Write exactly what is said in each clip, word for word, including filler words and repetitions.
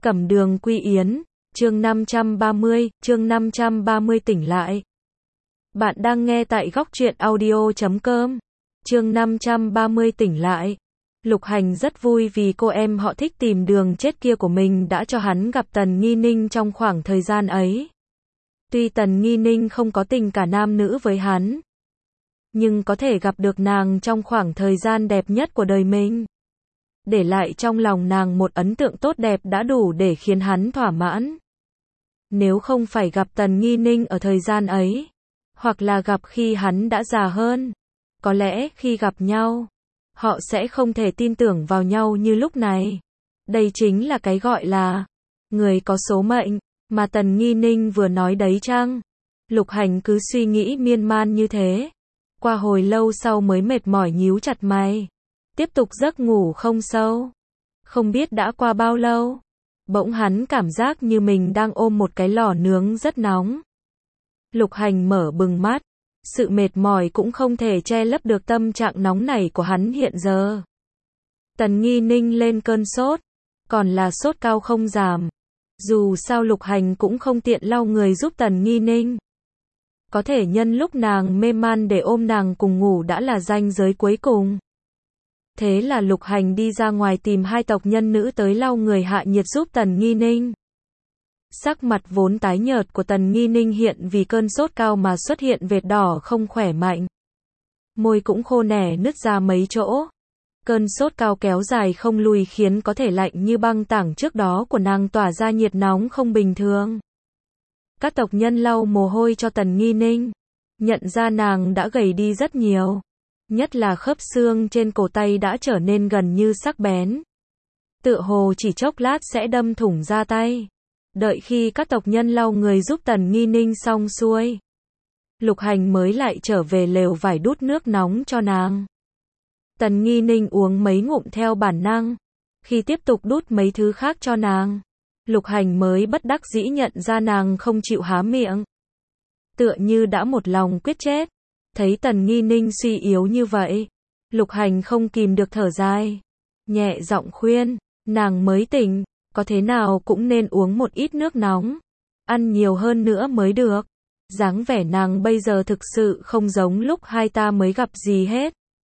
Cẩm Đường Quy Yến, chương năm trăm ba mươi, chương năm trăm ba mươi tỉnh lại. Bạn đang nghe tại góc truyện audio chấm com. Chương năm trăm ba mươi tỉnh lại. Lục Hành rất vui vì cô em họ thích tìm đường chết kia của mình đã cho hắn gặp Tần Nghi Ninh trong khoảng thời gian ấy. Tuy Tần Nghi Ninh không có tình cả nam nữ với hắn, nhưng có thể gặp được nàng trong khoảng thời gian đẹp nhất của đời mình, để lại trong lòng nàng một ấn tượng tốt đẹp đã đủ để khiến hắn thỏa mãn. Nếu không phải gặp Tần Nghi Ninh ở thời gian ấy, hoặc là gặp khi hắn đã già hơn, có lẽ khi gặp nhau, họ sẽ không thể tin tưởng vào nhau như lúc này. Đây chính là cái gọi là người có số mệnh mà Tần Nghi Ninh vừa nói đấy chăng? Lục Hành cứ suy nghĩ miên man như thế, qua hồi lâu sau mới mệt mỏi nhíu chặt mày, tiếp tục giấc ngủ không sâu. Không biết đã qua bao lâu, bỗng hắn cảm giác như mình đang ôm một cái lò nướng rất nóng. Lục Hành mở bừng mắt, sự mệt mỏi cũng không thể che lấp được tâm trạng nóng nảy của hắn hiện giờ. Tần Nghi Ninh lên cơn sốt, còn là sốt cao không giảm. Dù sao Lục Hành cũng không tiện lau người giúp Tần Nghi Ninh. Có thể nhân lúc nàng mê man để ôm nàng cùng ngủ đã là ranh giới cuối cùng. Thế là Lục Hành đi ra ngoài tìm hai tộc nhân nữ tới lau người hạ nhiệt giúp Tần Nghi Ninh. Sắc mặt vốn tái nhợt của Tần Nghi Ninh hiện vì cơn sốt cao mà xuất hiện vệt đỏ không khỏe mạnh. Môi cũng khô nẻ nứt ra mấy chỗ. Cơn sốt cao kéo dài không lùi khiến có thể lạnh như băng tảng trước đó của nàng tỏa ra nhiệt nóng không bình thường. Các tộc nhân lau mồ hôi cho Tần Nghi Ninh, nhận ra nàng đã gầy đi rất nhiều. Nhất là khớp xương trên cổ tay đã trở nên gần như sắc bén, tựa hồ chỉ chốc lát sẽ đâm thủng da tay. Đợi khi các tộc nhân lau người giúp Tần Nghi Ninh xong xuôi, Lục Hành mới lại trở về lều vải đút nước nóng cho nàng. Tần Nghi Ninh uống mấy ngụm theo bản năng. Khi tiếp tục đút mấy thứ khác cho nàng, Lục Hành mới bất đắc dĩ nhận ra nàng không chịu há miệng, tựa như đã một lòng quyết chết. Thấy Tần Nghi Ninh suy yếu như vậy, Lục Hành không kìm được thở dài, nhẹ giọng khuyên, nàng mới tỉnh, có thế nào cũng nên uống một ít nước nóng, ăn nhiều hơn nữa mới được. Dáng vẻ nàng bây giờ thực sự không giống lúc hai ta mới gặp gì hết.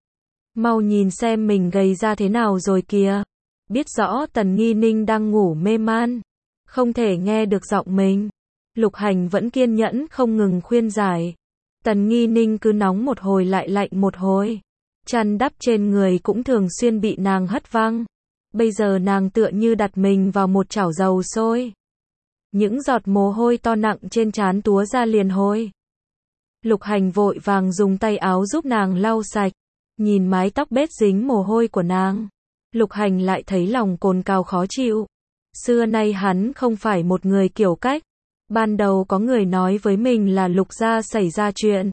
Mau nhìn xem mình gầy ra thế nào rồi kìa. Biết rõ Tần Nghi Ninh đang ngủ mê man, không thể nghe được giọng mình, Lục Hành vẫn kiên nhẫn không ngừng khuyên giải. Tần Nghi Ninh cứ nóng một hồi lại lạnh một hồi, chăn đắp trên người cũng thường xuyên bị nàng hất văng. Bây giờ nàng tựa như đặt mình vào một chảo dầu sôi. Những giọt mồ hôi to nặng trên trán túa ra liền hôi. Lục Hành vội vàng dùng tay áo giúp nàng lau sạch, nhìn mái tóc bết dính mồ hôi của nàng, Lục Hành lại thấy lòng cồn cào khó chịu. Xưa nay hắn không phải một người kiểu cách. Ban đầu có người nói với mình là Lục gia xảy ra chuyện,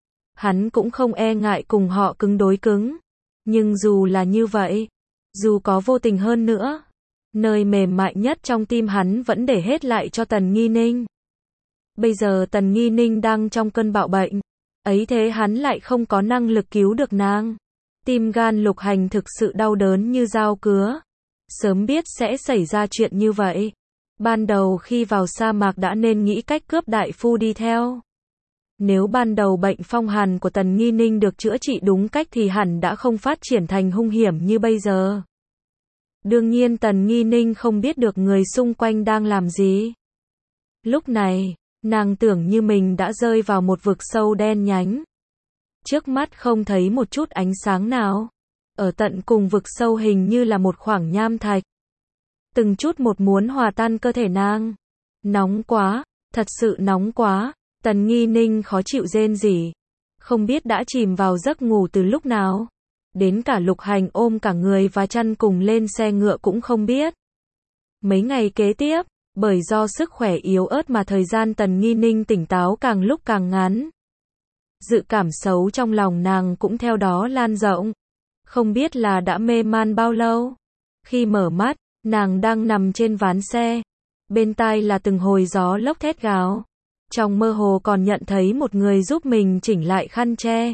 hắn cũng không e ngại cùng họ cứng đối cứng. Nhưng dù là như vậy, dù có vô tình hơn nữa, nơi mềm mại nhất trong tim hắn vẫn để hết lại cho Tần Nghi Ninh. Bây giờ Tần Nghi Ninh đang trong cơn bạo bệnh, ấy thế hắn lại không có năng lực cứu được nàng. Tim gan Lục Hành thực sự đau đớn như dao cứa. Sớm biết sẽ xảy ra chuyện như vậy, ban đầu khi vào sa mạc đã nên nghĩ cách cướp đại phu đi theo. Nếu ban đầu bệnh phong hàn của Tần Nghi Ninh được chữa trị đúng cách thì hẳn đã không phát triển thành hung hiểm như bây giờ. Đương nhiên Tần Nghi Ninh không biết được người xung quanh đang làm gì. Lúc này, nàng tưởng như mình đã rơi vào một vực sâu đen nhánh. Trước mắt không thấy một chút ánh sáng nào. Ở tận cùng vực sâu hình như là một khoảng nham thạch. Từng chút một muốn hòa tan cơ thể nàng. Nóng quá, thật sự nóng quá. Tần Nghi Ninh khó chịu rên rỉ, không biết đã chìm vào giấc ngủ từ lúc nào. Đến cả Lục Hành ôm cả người và chăn cùng lên xe ngựa cũng không biết. Mấy ngày kế tiếp, bởi do sức khỏe yếu ớt mà thời gian Tần Nghi Ninh tỉnh táo càng lúc càng ngắn. Dự cảm xấu trong lòng nàng cũng theo đó lan rộng. Không biết là đã mê man bao lâu. Khi mở mắt, nàng đang nằm trên ván xe. Bên tai là từng hồi gió lốc thét gào. Trong mơ hồ còn nhận thấy một người giúp mình chỉnh lại khăn che.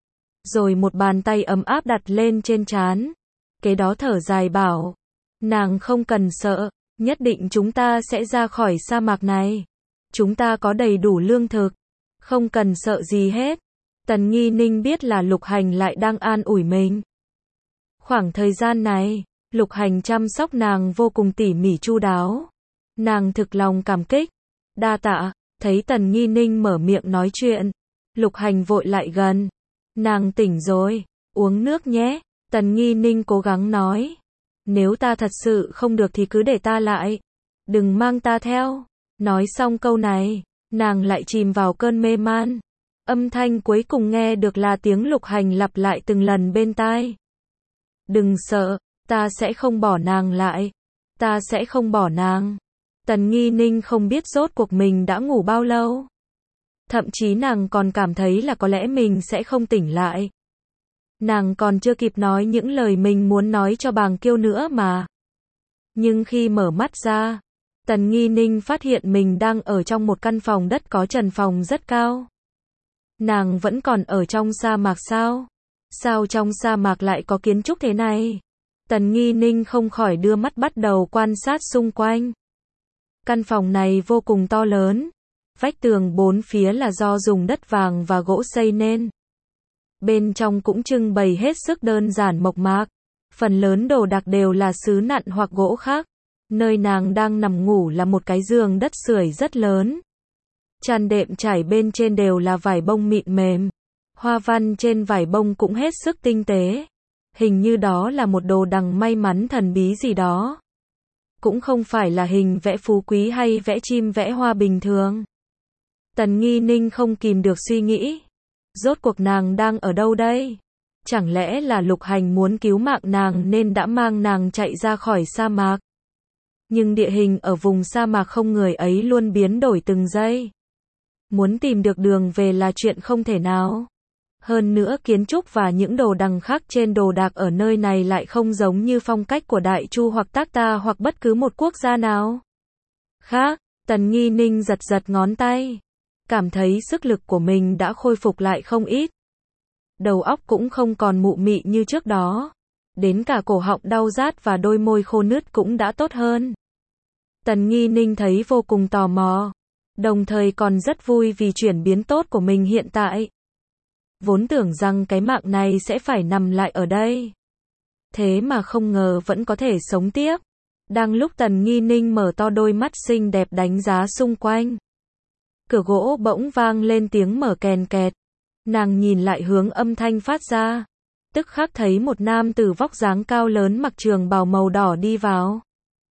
Rồi một bàn tay ấm áp đặt lên trên trán. Kế đó thở dài bảo, nàng không cần sợ, Nhất định chúng ta sẽ ra khỏi sa mạc này. Chúng ta có đầy đủ lương thực. Không cần sợ gì hết. Tần Nghi Ninh biết là Lục Hành lại đang an ủi mình. Khoảng thời gian này, Lục Hành chăm sóc nàng vô cùng tỉ mỉ chu đáo. Nàng thực lòng cảm kích. Đa tạ, thấy Tần Nghi Ninh mở miệng nói chuyện. Lục Hành vội lại gần. Nàng tỉnh rồi, uống nước nhé. Tần Nghi Ninh cố gắng nói. Nếu ta thật sự không được thì cứ để ta lại. Đừng mang ta theo. Nói xong câu này, nàng lại chìm vào cơn mê man. Âm thanh cuối cùng nghe được là tiếng Lục Hành lặp lại từng lần bên tai. Đừng sợ, ta sẽ không bỏ nàng lại. Ta sẽ không bỏ nàng. Tần Nghi Ninh không biết rốt cuộc mình đã ngủ bao lâu. Thậm chí nàng còn cảm thấy là có lẽ mình sẽ không tỉnh lại. Nàng còn chưa kịp nói những lời mình muốn nói cho Bàng Kiêu nữa mà. Nhưng khi mở mắt ra, Tần Nghi Ninh phát hiện mình đang ở trong một căn phòng đất có trần phòng rất cao. Nàng vẫn còn ở trong sa mạc sao? Sao trong sa mạc lại có kiến trúc thế này? Tần Nghi Ninh không khỏi đưa mắt bắt đầu quan sát xung quanh. Căn phòng này vô cùng to lớn. Vách tường bốn phía là do dùng đất vàng và gỗ xây nên. Bên trong cũng trưng bày hết sức đơn giản mộc mạc. Phần lớn đồ đạc đều là sứ nặn hoặc gỗ khác. Nơi nàng đang nằm ngủ là một cái giường đất sưởi rất lớn. Chăn đệm trải bên trên đều là vải bông mịn mềm. Hoa văn trên vải bông cũng hết sức tinh tế. Hình như đó là một đồ đằng may mắn thần bí gì đó. Cũng không phải là hình vẽ phú quý hay vẽ chim vẽ hoa bình thường. Tần Nghi Ninh không kìm được suy nghĩ. Rốt cuộc nàng đang ở đâu đây? Chẳng lẽ là Lục Hành muốn cứu mạng nàng nên đã mang nàng chạy ra khỏi sa mạc? Nhưng địa hình ở vùng sa mạc không người ấy luôn biến đổi từng giây. Muốn tìm được đường về là chuyện không thể nào. Hơn nữa kiến trúc và những đồ đằng khác trên đồ đạc ở nơi này lại không giống như phong cách của Đại Chu hoặc Takta hoặc bất cứ một quốc gia nào. Khác, Tần Nghi Ninh giật giật ngón tay. Cảm thấy sức lực của mình đã khôi phục lại không ít. Đầu óc cũng không còn mụ mị như trước đó. Đến cả cổ họng đau rát và đôi môi khô nứt cũng đã tốt hơn. Tần Nghi Ninh thấy vô cùng tò mò. Đồng thời còn rất vui vì chuyển biến tốt của mình hiện tại. Vốn tưởng rằng cái mạng này sẽ phải nằm lại ở đây. Thế mà không ngờ vẫn có thể sống tiếp. Đang lúc Tần Nghi Ninh mở to đôi mắt xinh đẹp đánh giá xung quanh. Cửa gỗ bỗng vang lên tiếng mở kèn kẹt. Nàng nhìn lại hướng âm thanh phát ra. Tức khắc thấy một nam tử vóc dáng cao lớn mặc trường bào màu đỏ đi vào.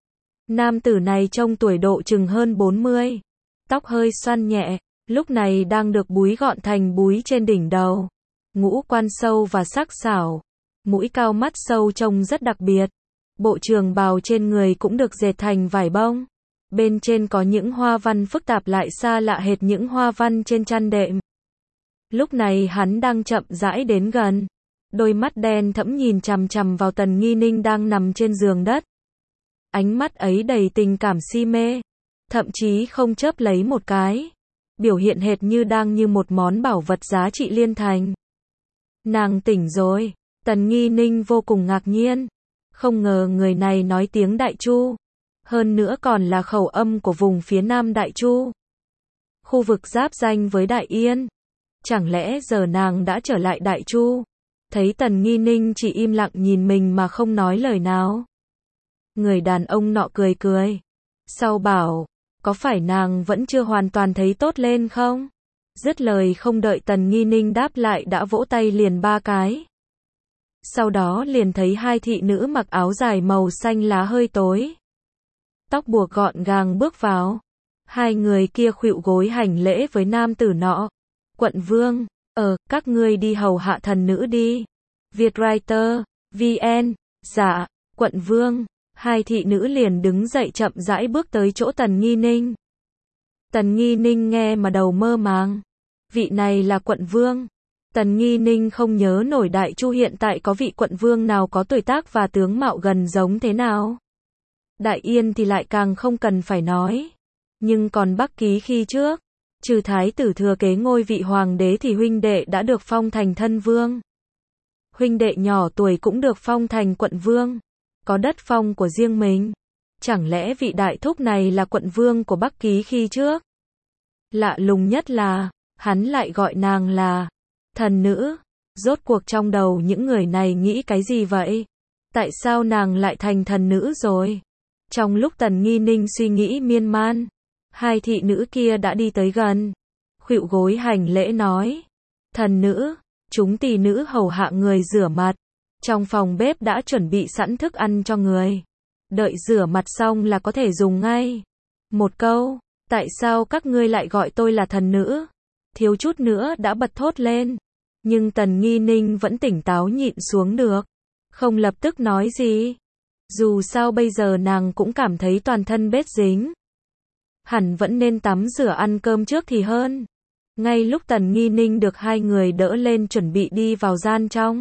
Nam tử này trông tuổi độ chừng hơn bốn mươi. Tóc hơi xoăn nhẹ, lúc này đang được búi gọn thành búi trên đỉnh đầu. Ngũ quan sâu và sắc sảo. Mũi cao mắt sâu trông rất đặc biệt. Bộ trường bào trên người cũng được dệt thành vải bông. Bên trên có những hoa văn phức tạp lại xa lạ hệt những hoa văn trên chăn đệm. Lúc này hắn đang chậm rãi đến gần. Đôi mắt đen thẫm nhìn chằm chằm vào Tần Nghi Ninh đang nằm trên giường đất. Ánh mắt ấy đầy tình cảm si mê. Thậm chí không chớp lấy một cái. Biểu hiện hệt như đang như một món bảo vật giá trị liên thành. Nàng tỉnh rồi. Tần Nghi Ninh vô cùng ngạc nhiên. Không ngờ người này nói tiếng Đại Chu. Hơn nữa còn là khẩu âm của vùng phía nam Đại Chu. Khu vực giáp ranh với Đại Yên. Chẳng lẽ giờ nàng đã trở lại Đại Chu? Thấy Tần Nghi Ninh chỉ im lặng nhìn mình mà không nói lời nào. Người đàn ông nọ cười cười. Sau bảo, có phải nàng vẫn chưa hoàn toàn thấy tốt lên không? Dứt lời không đợi Tần Nghi Ninh đáp lại đã vỗ tay liền ba cái. Sau đó liền thấy hai thị nữ mặc áo dài màu xanh lá hơi tối. Tóc buộc gọn gàng bước vào. Hai người kia khuỵu gối hành lễ với nam tử nọ. Quận vương, ờ, các ngươi đi hầu hạ thần nữ đi. Vietwriter, vê en, dạ, quận vương. Hai thị nữ liền đứng dậy chậm rãi bước tới chỗ Tần Nghi Ninh. Tần Nghi Ninh nghe mà đầu mơ màng. Vị này là quận vương. Tần Nghi Ninh không nhớ nổi Đại Chu hiện tại có vị quận vương nào có tuổi tác và tướng mạo gần giống thế nào. Đại Yên thì lại càng không cần phải nói. Nhưng còn Bắc Ký khi trước, trừ thái tử thừa kế ngôi vị hoàng đế thì huynh đệ đã được phong thành thân vương. Huynh đệ nhỏ tuổi cũng được phong thành quận vương. Có đất phong của riêng mình. Chẳng lẽ vị đại thúc này là quận vương của Bắc Ký khi trước? Lạ lùng nhất là, hắn lại gọi nàng là thần nữ. Rốt cuộc trong đầu những người này nghĩ cái gì vậy? Tại sao nàng lại thành thần nữ rồi? Trong lúc Tần Nghi Ninh suy nghĩ miên man, hai thị nữ kia đã đi tới gần. Khuỵu gối hành lễ nói, thần nữ, chúng tỳ nữ hầu hạ người rửa mặt. Trong phòng bếp đã chuẩn bị sẵn thức ăn cho người. Đợi rửa mặt xong là có thể dùng ngay. Một câu, tại sao các ngươi lại gọi tôi là thần nữ? Thiếu chút nữa đã bật thốt lên. Nhưng Tần Nghi Ninh vẫn tỉnh táo nhịn xuống được. Không lập tức nói gì. Dù sao bây giờ nàng cũng cảm thấy toàn thân bết dính. Hẳn vẫn nên tắm rửa ăn cơm trước thì hơn. Ngay lúc Tần Nghi Ninh được hai người đỡ lên chuẩn bị đi vào gian trong.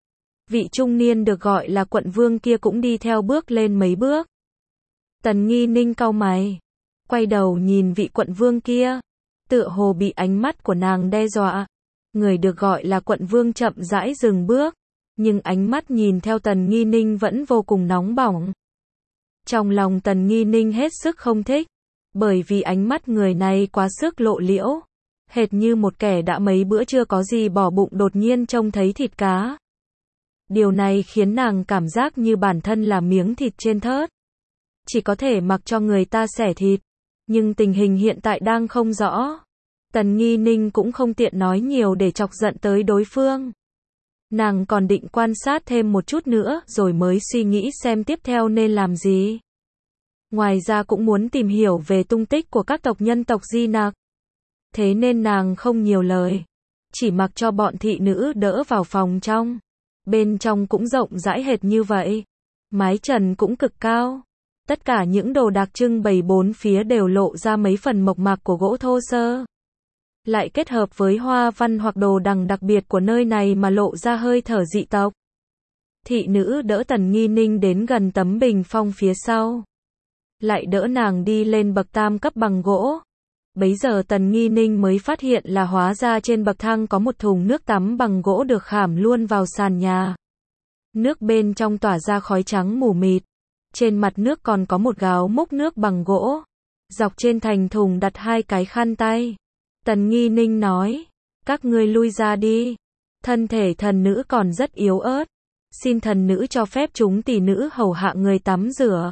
Vị trung niên được gọi là quận vương kia cũng đi theo bước lên mấy bước. Tần Nghi Ninh cau mày. Quay đầu nhìn vị quận vương kia. Tựa hồ bị ánh mắt của nàng đe dọa. Người được gọi là quận vương chậm rãi dừng bước. Nhưng ánh mắt nhìn theo Tần Nghi Ninh vẫn vô cùng nóng bỏng. Trong lòng Tần Nghi Ninh hết sức không thích. Bởi vì ánh mắt người này quá sức lộ liễu. Hệt như một kẻ đã mấy bữa chưa có gì bỏ bụng đột nhiên trông thấy thịt cá. Điều này khiến nàng cảm giác như bản thân là miếng thịt trên thớt. Chỉ có thể mặc cho người ta xẻ thịt. Nhưng tình hình hiện tại đang không rõ. Tần Nghi Ninh cũng không tiện nói nhiều để chọc giận tới đối phương. Nàng còn định quan sát thêm một chút nữa rồi mới suy nghĩ xem tiếp theo nên làm gì. Ngoài ra cũng muốn tìm hiểu về tung tích của các tộc nhân tộc Di Nặc. Thế nên nàng không nhiều lời. Chỉ mặc cho bọn thị nữ đỡ vào phòng trong. Bên trong cũng rộng rãi hệt như vậy. Mái trần cũng cực cao. Tất cả những đồ đặc trưng bày bốn phía đều lộ ra mấy phần mộc mạc của gỗ thô sơ. Lại kết hợp với hoa văn hoặc đồ đằng đặc biệt của nơi này mà lộ ra hơi thở dị tộc. Thị nữ đỡ Tần Nghi Ninh đến gần tấm bình phong phía sau. Lại đỡ nàng đi lên bậc tam cấp bằng gỗ. Bấy giờ Tần Nghi Ninh mới phát hiện là hóa ra trên bậc thang có một thùng nước tắm bằng gỗ được khảm luôn vào sàn nhà. Nước bên trong tỏa ra khói trắng mù mịt. Trên mặt nước còn có một gáo múc nước bằng gỗ. Dọc trên thành thùng đặt hai cái khăn tay. Tần Nghi Ninh nói, các ngươi lui ra đi. Thân thể thần nữ còn rất yếu ớt. Xin thần nữ cho phép chúng tỷ nữ hầu hạ người tắm rửa.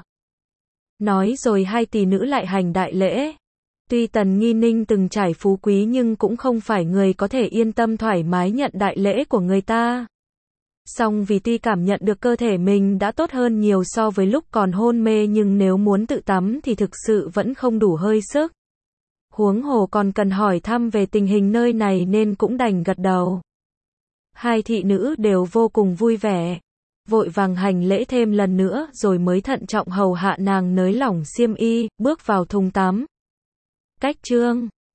Nói rồi hai tỷ nữ lại hành đại lễ. Tuy Tần Nghi Ninh từng trải phú quý nhưng cũng không phải người có thể yên tâm thoải mái nhận đại lễ của người ta. Song vì tuy cảm nhận được cơ thể mình đã tốt hơn nhiều so với lúc còn hôn mê nhưng nếu muốn tự tắm thì thực sự vẫn không đủ hơi sức. Huống hồ còn cần hỏi thăm về tình hình nơi này nên cũng đành gật đầu. Hai thị nữ đều vô cùng vui vẻ. Vội vàng hành lễ thêm lần nữa rồi mới thận trọng hầu hạ nàng nới lỏng xiêm y, bước vào thùng tắm. Cách chương